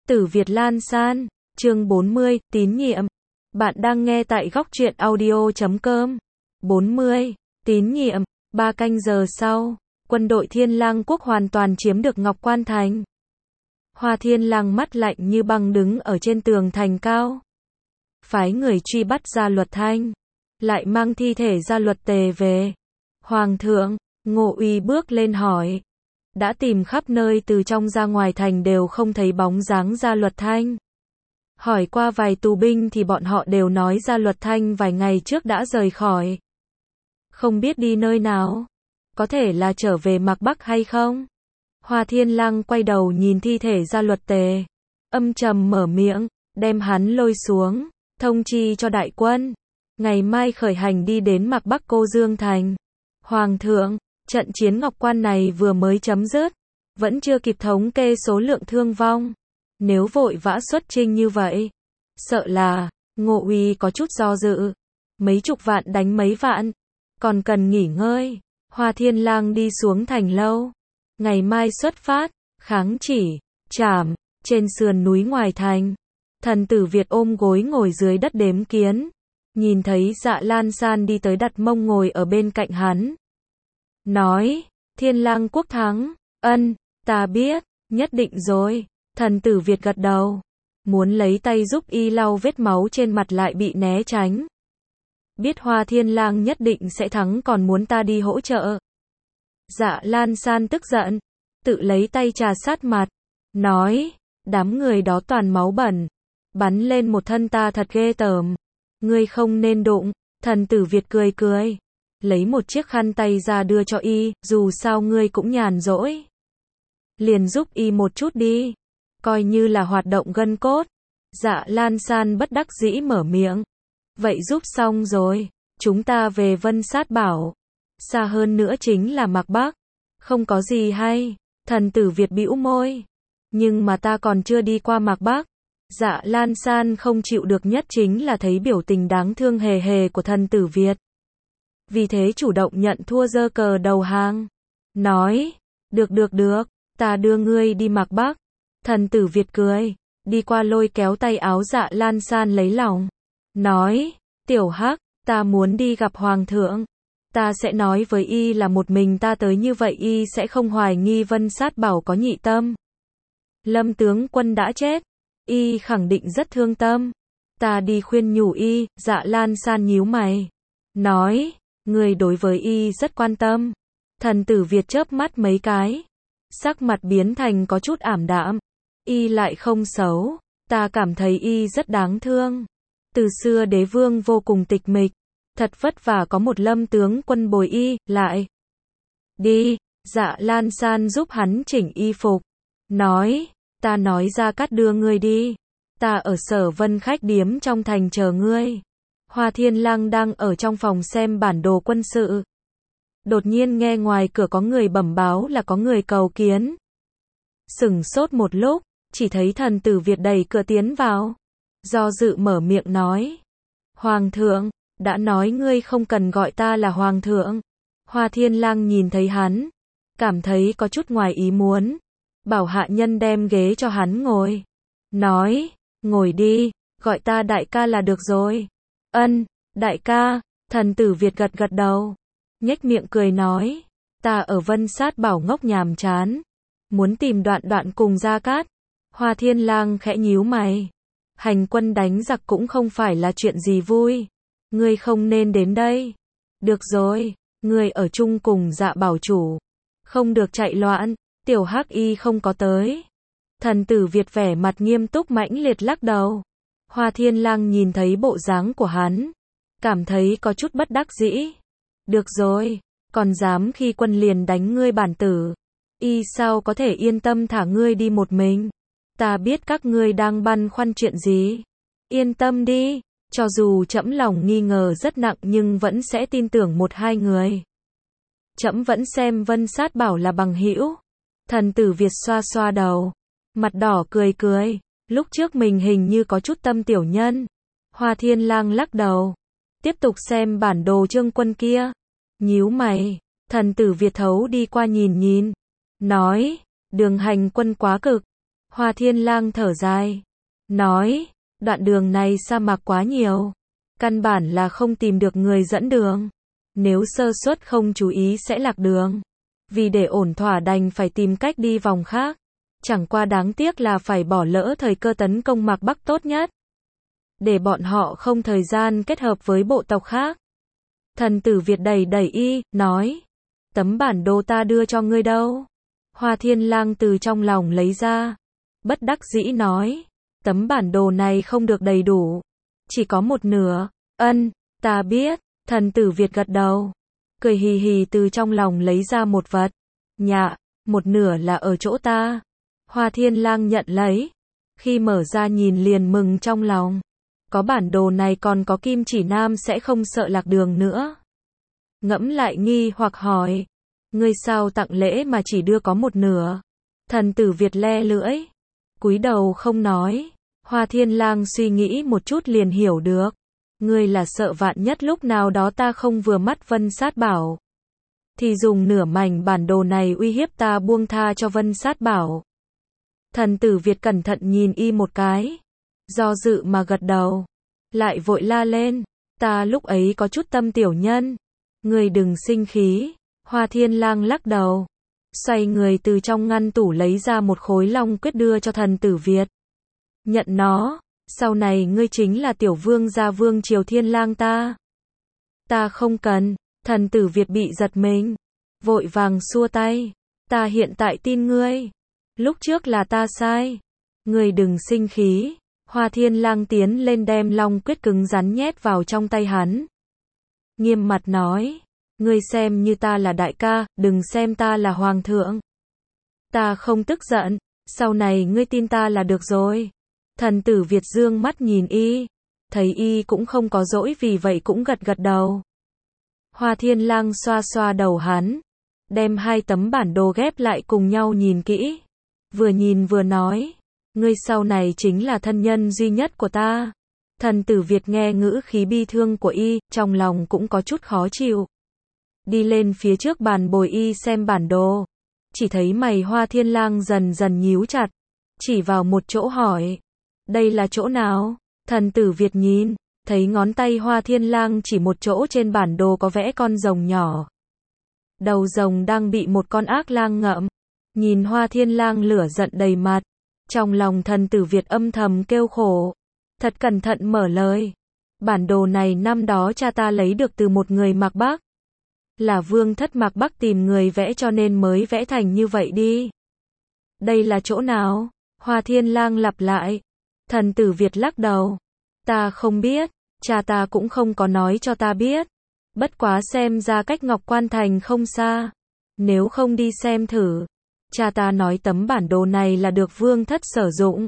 Tử Việt Lan San, chương 40, tín nhiệm. Bạn đang nghe tại góc truyện audio.com. 40, tín nhiệm. 3 canh giờ sau, quân đội Thiên Lang quốc hoàn toàn chiếm được Ngọc Quan Thành. Hoa Thiên Lang mắt lạnh như băng đứng ở trên tường thành cao. Phái người truy bắt Gia Luật Thanh, lại mang thi thể Gia Luật Tề về. Hoàng thượng, Ngô Uy bước lên hỏi. Đã tìm khắp nơi từ trong ra ngoài thành đều không thấy bóng dáng Gia Luật Thanh. Hỏi qua vài tù binh thì bọn họ đều nói Gia Luật Thanh vài ngày trước đã rời khỏi. Không biết đi nơi nào. Có thể là trở về Mạc Bắc hay không? Hoa Thiên Lang quay đầu nhìn thi thể Gia Luật Tề. Âm trầm mở miệng, đem hắn lôi xuống, thông chi cho đại quân. Ngày mai khởi hành đi đến Mạc Bắc Cô Dương Thành. Hoàng thượng, trận chiến Ngọc Quan này vừa mới chấm dứt, vẫn chưa kịp thống kê số lượng thương vong. Nếu vội vã xuất chinh như vậy, sợ là, Ngô Uy có chút do dự. Mấy chục vạn đánh mấy vạn, còn cần nghỉ ngơi. Hoa Thiên Lang đi xuống thành lâu. Ngày mai xuất phát, kháng chỉ, trảm, trên sườn núi ngoài thành. Thần tử Việt ôm gối ngồi dưới đất đếm kiến. Nhìn thấy Dạ Lan San đi tới đặt mông ngồi ở bên cạnh hắn. Nói, Thiên Lang quốc thắng, ân, ta biết, nhất định rồi. Thần tử Việt gật đầu, muốn lấy tay giúp y lau vết máu trên mặt lại bị né tránh. Biết Hoa Thiên Lang nhất định sẽ thắng còn muốn ta đi hỗ trợ. Dạ Lan San tức giận, tự lấy tay trà sát mặt, nói, đám người đó toàn máu bẩn, bắn lên một thân ta thật ghê tởm. Ngươi không nên đụng. Thần tử Việt cười cười, lấy một chiếc khăn tay ra đưa cho y, dù sao ngươi cũng nhàn rỗi. Liền giúp y một chút đi, coi như là hoạt động gân cốt. Dạ Lan San bất đắc dĩ mở miệng. Vậy giúp xong rồi, chúng ta về Vân Sát Bảo. Xa hơn nữa chính là Mạc Bắc. Không có gì hay. Thần tử Việt bĩu môi. Nhưng mà ta còn chưa đi qua Mạc Bắc. Dạ Lan San không chịu được nhất chính là thấy biểu tình đáng thương hề hề của thần tử Việt. Vì thế chủ động nhận thua giơ cờ đầu hàng. Nói, được, ta đưa ngươi đi Mạc Bắc. Thần tử Việt cười, đi qua lôi kéo tay áo Dạ Lan San lấy lòng. Nói, tiểu hắc, ta muốn đi gặp hoàng thượng. Ta sẽ nói với y là một mình ta tới như vậy y sẽ không hoài nghi Vân Sát Bảo có nhị tâm. Lâm tướng quân đã chết, y khẳng định rất thương tâm. Ta đi khuyên nhủ y. Dạ Lan San nhíu mày. Nói, người đối với y rất quan tâm. Thần tử Việt chớp mắt mấy cái. Sắc mặt biến thành có chút ảm đạm. Y lại không xấu. Ta cảm thấy y rất đáng thương. Từ xưa đế vương vô cùng tịch mịch. Thật vất vả có một Lâm tướng quân bồi y, lại. Đi. Dạ Lan San giúp hắn chỉnh y phục. Nói, ta nói Gia Cát đưa ngươi đi. Ta ở Sở Vân khách điếm trong thành chờ ngươi. Hoa Thiên Lang đang ở trong phòng xem bản đồ quân sự. Đột nhiên nghe ngoài cửa có người bẩm báo là có người cầu kiến. Sửng sốt một lúc, chỉ thấy thần tử Việt đẩy cửa tiến vào. Do dự mở miệng nói. Hoàng thượng, đã nói ngươi không cần gọi ta là hoàng thượng. Hoa Thiên Lang nhìn thấy hắn, cảm thấy có chút ngoài ý muốn. Bảo hạ nhân đem ghế cho hắn ngồi. Nói, ngồi đi, gọi ta đại ca là được rồi. Ân, đại ca. Thần tử Việt gật gật đầu. Nhếch miệng cười nói, ta ở Vân Sát Bảo ngốc nhàm chán. Muốn tìm đoạn cùng Gia Cát. Hoa Thiên Lang khẽ nhíu mày. Hành quân đánh giặc cũng không phải là chuyện gì vui. Ngươi không nên đến đây. Được rồi, ngươi ở chung cùng Dạ Bảo chủ. Không được chạy loạn. Tiểu Hắc y không có tới. Thần tử Việt vẻ mặt nghiêm túc mãnh liệt lắc đầu. Hoa Thiên Lang nhìn thấy bộ dáng của hắn, cảm thấy có chút bất đắc dĩ. Được rồi, còn dám khi quân liền đánh ngươi bản tử. Y sao có thể yên tâm thả ngươi đi một mình. Ta biết các ngươi đang băn khoăn chuyện gì. Yên tâm đi, cho dù trẫm lòng nghi ngờ rất nặng nhưng vẫn sẽ tin tưởng một hai người. Trẫm vẫn xem Vân Sát Bảo là bằng hữu. Thần tử Việt xoa xoa đầu, mặt đỏ cười cười, lúc trước mình hình như có chút tâm tiểu nhân. Hoa Thiên Lang lắc đầu, tiếp tục xem bản đồ trương quân kia. Nhíu mày, thần tử Việt thấu đi qua nhìn nhìn, nói, đường hành quân quá cực, Hoa Thiên Lang thở dài, nói, đoạn đường này sa mạc quá nhiều, căn bản là không tìm được người dẫn đường. Nếu sơ suất không chú ý sẽ lạc đường. Vì để ổn thỏa đành phải tìm cách đi vòng khác. Chẳng qua đáng tiếc là phải bỏ lỡ thời cơ tấn công Mạc Bắc tốt nhất. Để bọn họ không thời gian kết hợp với bộ tộc khác. Thần tử Việt đẩy đẩy y, nói. Tấm bản đồ ta đưa cho ngươi đâu? Hoa Thiên Lang từ trong lòng lấy ra. Bất đắc dĩ nói. Tấm bản đồ này không được đầy đủ. Chỉ có một nửa. Ân, ta biết. Thần tử Việt gật đầu. Cười hì hì từ trong lòng lấy ra một vật. Nhạ, một nửa là ở chỗ ta. Hoa Thiên Lang nhận lấy. Khi mở ra nhìn liền mừng trong lòng. Có bản đồ này còn có kim chỉ nam sẽ không sợ lạc đường nữa. Ngẫm lại nghi hoặc hỏi. Ngươi sao tặng lễ mà chỉ đưa có một nửa? Thần tử Việt le lưỡi. Cúi đầu không nói. Hoa Thiên Lang suy nghĩ một chút liền hiểu được. Ngươi là sợ vạn nhất lúc nào đó ta không vừa mắt Vân Sát Bảo. Thì dùng nửa mảnh bản đồ này uy hiếp ta buông tha cho Vân Sát Bảo. Thần tử Việt cẩn thận nhìn y một cái. Do dự mà gật đầu. Lại vội la lên. Ta lúc ấy có chút tâm tiểu nhân. Ngươi đừng sinh khí. Hoa Thiên Lang lắc đầu. Xoay người từ trong ngăn tủ lấy ra một khối long quyết đưa cho thần tử Việt. Nhận nó. Sau này ngươi chính là tiểu vương gia vương triều Thiên Lang ta. Ta không cần. Thần tử Việt bị giật mình. Vội vàng xua tay. Ta hiện tại tin ngươi. Lúc trước là ta sai. Ngươi đừng sinh khí. Hoa Thiên Lang tiến lên đem long quyết cứng rắn nhét vào trong tay hắn. Nghiêm mặt nói. Ngươi xem như ta là đại ca, đừng xem ta là hoàng thượng. Ta không tức giận. Sau này ngươi tin ta là được rồi. Thần tử Việt dương mắt nhìn y. Thấy y cũng không có dỗi vì vậy cũng gật gật đầu. Hoa Thiên Lang xoa xoa đầu hắn. Đem hai tấm bản đồ ghép lại cùng nhau nhìn kỹ. Vừa nhìn vừa nói. Ngươi sau này chính là thân nhân duy nhất của ta. Thần tử Việt nghe ngữ khí bi thương của y, trong lòng cũng có chút khó chịu. Đi lên phía trước bàn bồi y xem bản đồ. Chỉ thấy mày Hoa Thiên Lang dần dần nhíu chặt. Chỉ vào một chỗ hỏi. Đây là chỗ nào? Thần tử Việt nhìn. Thấy ngón tay Hoa Thiên Lang chỉ một chỗ trên bản đồ có vẽ con rồng nhỏ. Đầu rồng đang bị một con ác lang ngậm. Nhìn Hoa Thiên Lang lửa giận đầy mặt. Trong lòng thần tử Việt âm thầm kêu khổ. Thật cẩn thận mở lời. Bản đồ này năm đó cha ta lấy được từ một người Mạc Bắc. Là vương thất Mạc Bắc tìm người vẽ cho nên mới vẽ thành như vậy đi. Đây là chỗ nào? Hoa Thiên Lang lặp lại. Thần tử Việt lắc đầu. Ta không biết. Cha ta cũng không có nói cho ta biết. Bất quá xem ra cách Ngọc Quan Thành không xa. Nếu không đi xem thử. Cha ta nói tấm bản đồ này là được vương thất sử dụng.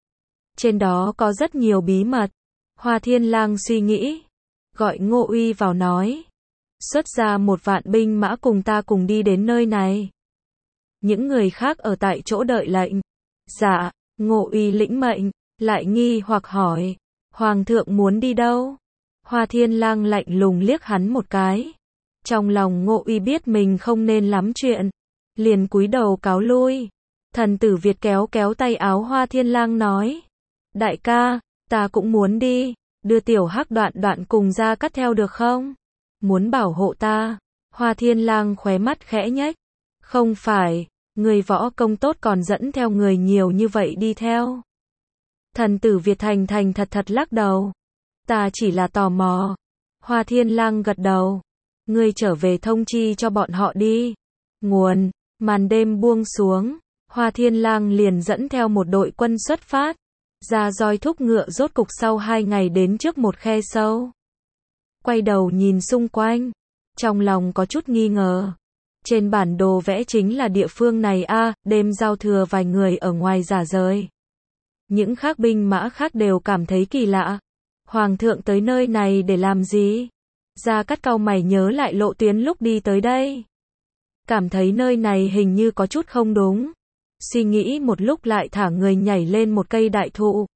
Trên đó có rất nhiều bí mật. Hoa Thiên Lang suy nghĩ. Gọi Ngô Uy vào nói. Xuất ra 1.000 binh mã cùng ta cùng đi đến nơi này. Những người khác ở tại chỗ đợi lệnh. Dạ, Ngô Uy lĩnh mệnh. Lại nghi hoặc hỏi. Hoàng thượng muốn đi đâu? Hoa Thiên Lang lạnh lùng liếc hắn một cái. Trong lòng Ngô Uy biết mình không nên lắm chuyện. Liền cúi đầu cáo lui. Thần tử Việt kéo kéo tay áo Hoa Thiên Lang nói. Đại ca, ta cũng muốn đi. Đưa tiểu hắc Đoạn Đoạn cùng ra cắt theo được không? Muốn bảo hộ ta. Hoa Thiên Lang khóe mắt khẽ nhếch. Không phải, người võ công tốt còn dẫn theo người nhiều như vậy đi theo. Thần tử Việt thành thành thật thật lắc đầu. Ta chỉ là tò mò. Hoa Thiên Lang gật đầu. Ngươi trở về thông chi cho bọn họ đi. Nguồn, màn đêm buông xuống. Hoa Thiên Lang liền dẫn theo một đội quân xuất phát. Ra roi thúc ngựa rốt cục sau 2 ngày đến trước một khe sâu. Quay đầu nhìn xung quanh. Trong lòng có chút nghi ngờ. Trên bản đồ vẽ chính là địa phương này a, đêm giao thừa vài người ở ngoài giả rời. Những khác binh mã khác đều cảm thấy kỳ lạ. Hoàng thượng tới nơi này để làm gì? Gia Cát cau mày nhớ lại lộ tuyến lúc đi tới đây. Cảm thấy nơi này hình như có chút không đúng. Suy nghĩ một lúc lại thả người nhảy lên một cây đại thụ.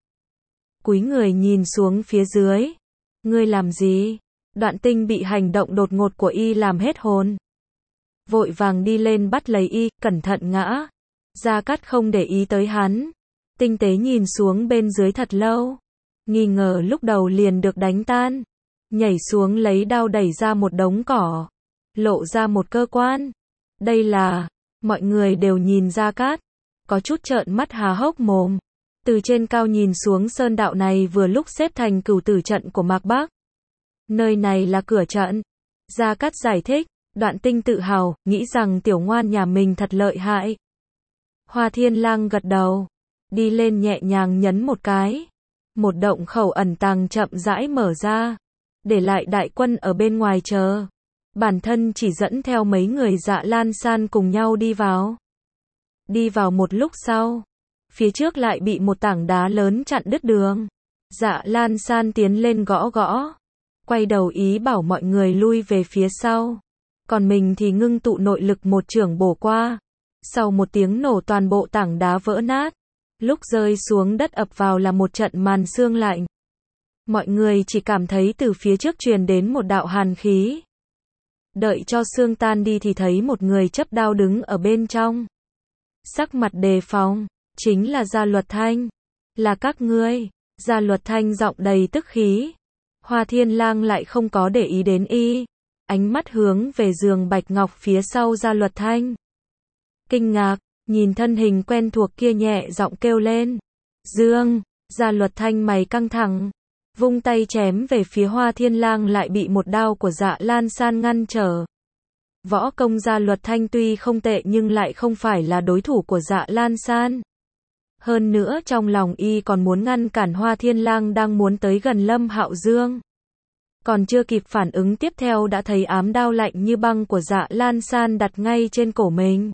Cúi người nhìn xuống phía dưới. Ngươi làm gì? Đoạn Tinh bị hành động đột ngột của y làm hết hồn. Vội vàng đi lên bắt lấy y, cẩn thận ngã. Gia Cát không để ý tới hắn. tinh tế nhìn xuống bên dưới thật lâu. Nghi ngờ lúc đầu liền được đánh tan. Nhảy xuống lấy đao đẩy ra một đống cỏ. Lộ ra một cơ quan. Đây là, mọi người đều nhìn Gia Cát. Có chút trợn mắt há hốc mồm. Từ trên cao nhìn xuống sơn đạo này vừa lúc xếp thành cửu tử trận của Mạc Bắc. Nơi này là cửa trận. Gia Cát giải thích. Đoạn Tinh tự hào, nghĩ rằng tiểu ngoan nhà mình thật lợi hại. Hoa Thiên Lang gật đầu. Đi lên nhẹ nhàng nhấn một cái. Một động khẩu ẩn tàng chậm rãi mở ra. Để lại đại quân ở bên ngoài chờ. Bản thân chỉ dẫn theo mấy người Dạ Lan San cùng nhau đi vào. Đi vào một lúc sau. Phía trước lại bị một tảng đá lớn chặn đứt đường. Dạ Lan San tiến lên gõ gõ. Quay đầu ý bảo mọi người lui về phía sau. Còn mình thì ngưng tụ nội lực một chưởng bổ qua. Sau một tiếng nổ toàn bộ tảng đá vỡ nát. Lúc rơi xuống đất ập vào là một trận màn sương lạnh. Mọi người chỉ cảm thấy từ phía trước truyền đến một đạo hàn khí. Đợi cho sương tan đi thì thấy một người chấp đao đứng ở bên trong. Sắc mặt đề phòng, chính là Gia Luật Thanh. Là các ngươi. Gia Luật Thanh giọng đầy tức khí. Hoa Thiên Lang lại không có để ý đến y. Ánh mắt hướng về giường bạch ngọc phía sau Gia Luật Thanh. Kinh ngạc, nhìn thân hình quen thuộc kia nhẹ giọng kêu lên. Dương, Gia Luật Thanh mày căng thẳng. Vung tay chém về phía Hoa Thiên Lang lại bị một đao của Dạ Lan San ngăn trở. Võ công Gia Luật Thanh tuy không tệ nhưng lại không phải là đối thủ của Dạ Lan San. Hơn nữa trong lòng y còn muốn ngăn cản Hoa Thiên Lang đang muốn tới gần Lâm Hạo Dương. Còn chưa kịp phản ứng tiếp theo đã thấy ám đao lạnh như băng của Dạ Lan San đặt ngay trên cổ mình.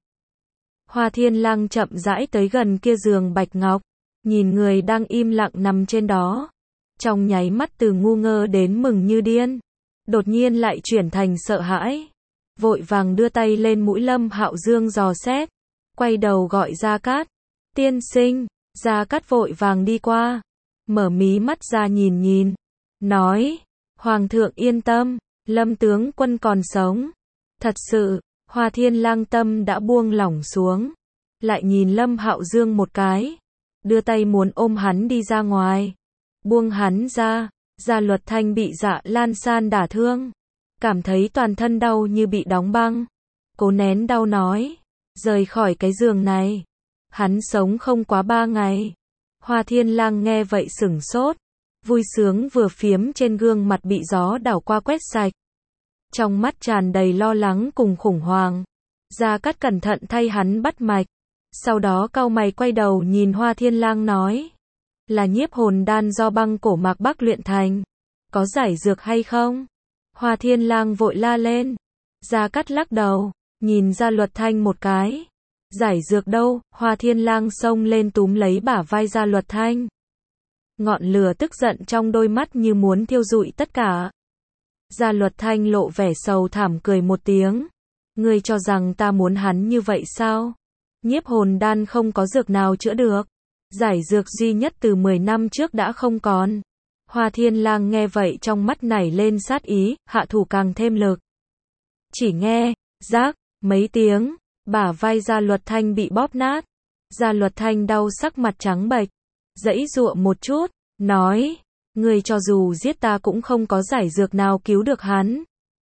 Hoa Thiên Lang chậm rãi tới gần kia giường bạch ngọc, nhìn người đang im lặng nằm trên đó. Trong nháy mắt từ ngu ngơ đến mừng như điên, đột nhiên lại chuyển thành sợ hãi. Vội vàng đưa tay lên mũi Lâm Hạo Dương dò xét, quay đầu gọi Gia Cát. Tiên sinh. Gia Cát vội vàng đi qua, mở mí mắt ra nhìn nhìn, nói, Hoàng thượng yên tâm, Lâm tướng quân còn sống. Thật sự, Hoa Thiên Lang tâm đã buông lỏng xuống, lại nhìn Lâm Hạo Dương một cái, đưa tay muốn ôm hắn đi ra ngoài. Buông hắn ra. Gia Luật Thanh bị Dạ Lan San đả thương, cảm thấy toàn thân đau như bị đóng băng. Cố nén đau nói, rời khỏi cái giường này, hắn sống không quá 3 ngày. Hoa Thiên Lang nghe vậy sửng sốt, vui sướng vừa phiếm trên gương mặt bị gió đảo qua quét sạch. Trong mắt tràn đầy lo lắng cùng khủng hoảng. Gia Cát cẩn thận thay hắn bắt mạch, sau đó cau mày quay đầu nhìn Hoa Thiên Lang nói, là nhiếp hồn đan do băng cổ Mạc Bắc luyện thành, có giải dược hay không? Hoa Thiên Lang vội la lên. Gia Cát lắc đầu, nhìn Gia Luật Thanh một cái. Giải dược đâu? Hoa Thiên Lang xông lên túm lấy bả vai Gia Luật Thanh. Ngọn lửa tức giận trong đôi mắt như muốn thiêu rụi tất cả. Gia Luật Thanh lộ vẻ sầu thảm cười một tiếng. Ngươi cho rằng ta muốn hắn như vậy sao? Nhiếp hồn đan không có dược nào chữa được. Giải dược duy nhất từ 10 năm trước đã không còn. Hoa Thiên Lang nghe vậy trong mắt nảy lên sát ý, hạ thủ càng thêm lực. Chỉ nghe, rác, mấy tiếng, bả vai Gia Luật Thanh bị bóp nát. Gia Luật Thanh đau sắc mặt trắng bệch, giãy giụa một chút, nói, ngươi cho dù giết ta cũng không có giải dược nào cứu được hắn.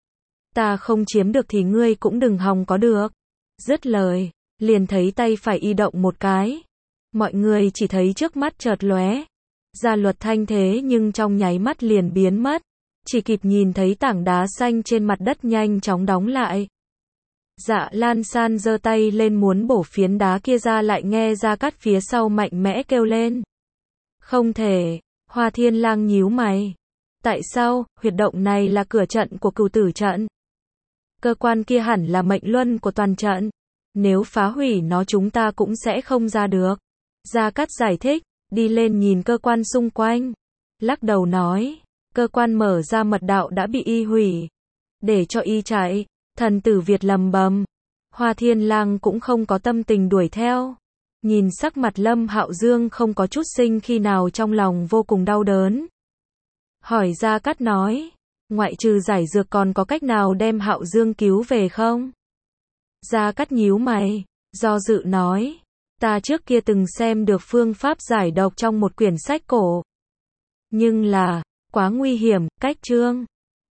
Ta không chiếm được thì ngươi cũng đừng hòng có được. Dứt lời, liền thấy tay phải y động một cái. Mọi người chỉ thấy trước mắt chợt lóe. Gia Luật Thanh thế nhưng trong nháy mắt liền biến mất. Chỉ kịp nhìn thấy tảng đá xanh trên mặt đất nhanh chóng đóng lại. Dạ Lan San giơ tay lên muốn bổ phiến đá kia ra lại nghe Gia Cát phía sau mạnh mẽ kêu lên. Không thể. Hoa Thiên Lang nhíu mày. Tại sao? Huyệt động này là cửa trận của cửu tử trận. Cơ quan kia hẳn là mệnh luân của toàn trận. Nếu phá hủy nó chúng ta cũng sẽ không ra được. Gia Cát giải thích, đi lên nhìn cơ quan xung quanh. Lắc đầu nói, cơ quan mở ra mật đạo đã bị y hủy. Để cho y chạy. Thần tử Việt lầm bầm. Hoa Thiên Lang cũng không có tâm tình đuổi theo. Nhìn sắc mặt Lâm Hạo Dương không có chút sinh khi nào trong lòng vô cùng đau đớn. Hỏi Gia Cát nói, ngoại trừ giải dược còn có cách nào đem Hạo Dương cứu về không? Gia Cát nhíu mày, do dự nói, Ta trước kia từng xem được phương pháp giải độc trong một quyển sách cổ. Nhưng là, quá nguy hiểm, cách chương.